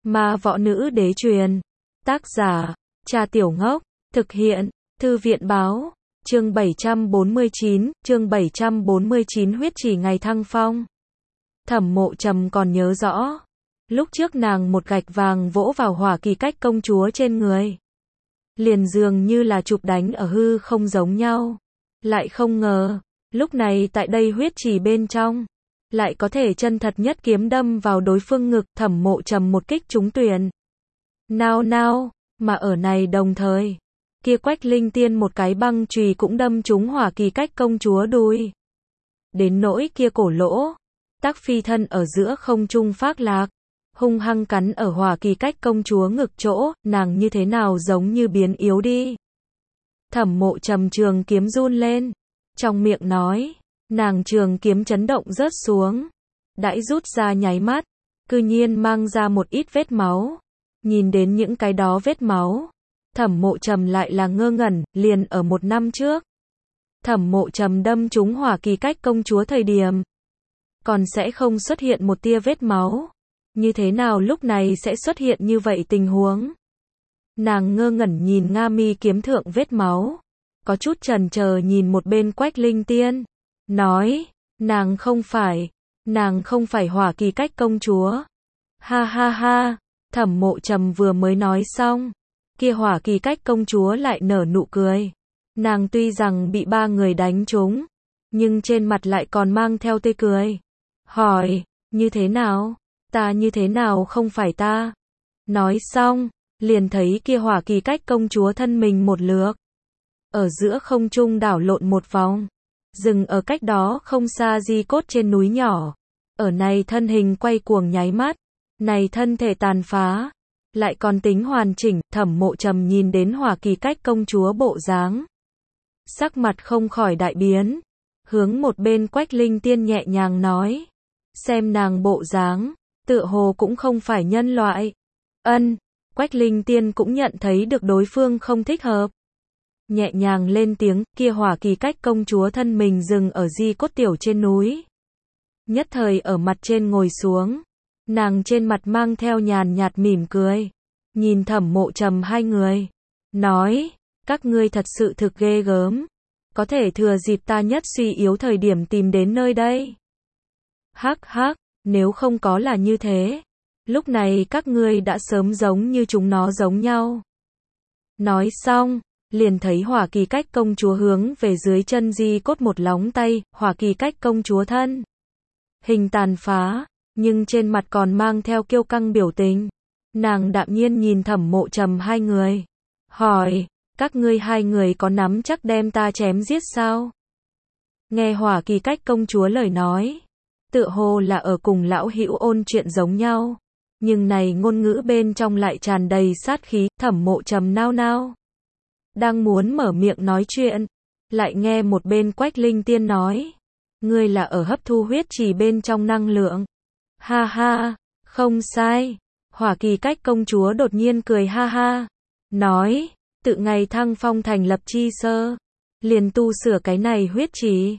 Ma võ nữ đế truyền. Tác giả, Cha Tiểu Ngốc. Thực hiện, Thư viện báo. Chương 749, huyết chỉ ngày thăng phong. Thẩm Mộ Trầm còn nhớ rõ. Lúc trước nàng một gạch vàng vỗ vào Hỏa Kỳ Cách công chúa trên người. Liền dường như là chụp đánh ở hư không giống nhau. Lại không ngờ, lúc này tại đây huyết chỉ bên trong, lại có thể chân thật nhất kiếm đâm vào đối phương ngực. Thẩm Mộ Trầm một kích trúng tuyển. Nào, mà ở này đồng thời, kia Quách Linh Tiên một cái băng chùy cũng đâm trúng Hỏa Kỳ Cách công chúa đùi. Đến nỗi kia cổ lỗ, tác phi thân ở giữa không trung phác lạc, hung hăng cắn ở Hỏa Kỳ Cách công chúa ngực chỗ, nàng như thế nào giống như biến yếu đi. Thẩm Mộ Trầm trường kiếm run lên, trong miệng nói, nàng trường kiếm chấn động rớt xuống, đãi rút ra nháy mắt, cư nhiên mang ra một ít vết máu. Nhìn đến những cái đó vết máu, Thẩm Mộ Trầm lại là ngơ ngẩn. Liền ở 1 năm trước, Thẩm Mộ Trầm đâm trúng Hỏa Kỳ Cách công chúa thời điểm, còn sẽ không xuất hiện một tia vết máu. Như thế nào lúc này sẽ xuất hiện như vậy tình huống? Nàng ngơ ngẩn nhìn Nga mi kiếm thượng vết máu, có chút chần chờ nhìn một bên Quách Linh Tiên, nói, nàng không phải Hỏa Kỳ Cách công chúa. Ha ha ha, Thẩm Mộ Trầm vừa mới nói xong, kia Hỏa Kỳ Cách công chúa lại nở nụ cười. Nàng tuy rằng bị 3 người đánh trúng, nhưng trên mặt lại còn mang theo tươi cười. Hỏi, như thế nào? Ta như thế nào không phải ta? Nói xong, liền thấy kia Hỏa Kỳ Cách công chúa thân mình một lượt, ở giữa không trung đảo lộn một vòng, dừng ở cách đó không xa di cốt trên núi nhỏ. Ở này thân hình quay cuồng nháy mắt, này thân thể tàn phá, lại còn tính hoàn chỉnh. Thẩm Mộ Trầm nhìn đến Hỏa Kỳ Cách công chúa bộ dáng, sắc mặt không khỏi đại biến, hướng một bên Quách Linh Tiên nhẹ nhàng nói, xem nàng bộ dáng, tựa hồ cũng không phải nhân loại. Quách Linh Tiên cũng nhận thấy được đối phương không thích hợp, nhẹ nhàng lên tiếng. Kia Hỏa Kỳ Cách công chúa thân mình dừng ở di cốt tiểu trên núi, nhất thời ở mặt trên ngồi xuống, nàng trên mặt mang theo nhàn nhạt mỉm cười, nhìn Thẩm Mộ Trầm hai người, nói, các ngươi thật sự thực ghê gớm, có thể thừa dịp ta nhất suy yếu thời điểm tìm đến nơi đây. Hắc hắc, nếu không có là như thế, lúc này các ngươi đã sớm giống như chúng nó giống nhau. Nói xong, liền thấy Hỏa Kỳ Cách công chúa hướng về dưới chân di cốt một lóng tay. Hỏa Kỳ Cách công chúa thân hình tàn phá, nhưng trên mặt còn mang theo kiêu căng biểu tình. Nàng đạm nhiên nhìn Thẩm Mộ Trầm hai người, hỏi, các ngươi hai người có nắm chắc đem ta chém giết sao? Nghe Hỏa Kỳ Cách công chúa lời nói, tựa hồ là ở cùng lão hữu ôn chuyện giống nhau, nhưng này ngôn ngữ bên trong lại tràn đầy sát khí. Thẩm Mộ Trầm nao nao, đang muốn mở miệng nói chuyện, lại nghe một bên Quách Linh Tiên nói, ngươi là ở hấp thu huyết chỉ bên trong năng lượng. Ha ha, không sai. Hỏa Kỳ Cách công chúa đột nhiên cười ha ha, nói, tự ngày thăng phong thành lập chi sơ, liền tu sửa cái này huyết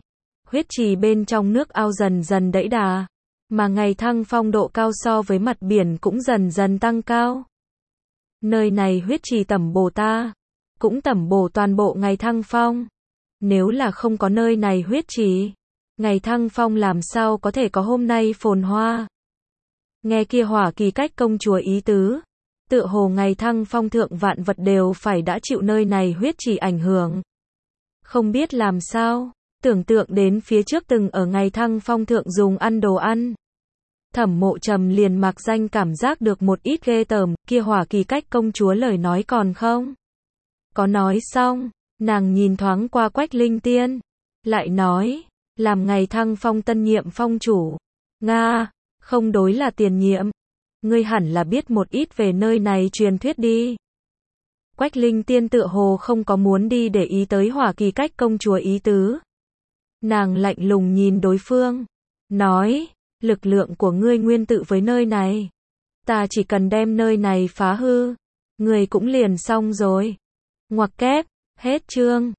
chỉ bên trong nước ao dần dần đẫy đà, mà ngày thăng phong độ cao so với mặt biển cũng dần dần tăng cao. Nơi này huyết chỉ tẩm bổ ta, cũng tẩm bổ toàn bộ ngày thăng phong. Nếu là không có nơi này huyết chỉ, ngày thăng phong làm sao có thể có hôm nay phồn hoa. Nghe kia Hỏa Kỳ Cách công chúa ý tứ, tựa hồ ngày thăng phong thượng vạn vật đều phải đã chịu nơi này huyết chỉ ảnh hưởng. Không biết làm sao, tưởng tượng đến phía trước từng ở ngày thăng phong thượng dùng ăn đồ ăn, Thẩm Mộ Trầm liền mặc danh cảm giác được một ít ghê tởm. Kia Hỏa Kỳ Cách công chúa lời nói còn không có nói xong, nàng nhìn thoáng qua Quách Linh Tiên, lại nói, làm ngày thăng phong tân nhiệm phong chủ. Nga, không đối là tiền nhiệm. Ngươi hẳn là biết một ít về nơi này truyền thuyết đi. Quách Linh Tiên tựa hồ không có muốn đi để ý tới Hỏa Kỳ Cách công chúa ý tứ. Nàng lạnh lùng nhìn đối phương, nói, lực lượng của ngươi nguyên tự với nơi này. Ta chỉ cần đem nơi này phá hư, ngươi cũng liền xong rồi. Ngoặc kép, hết chương.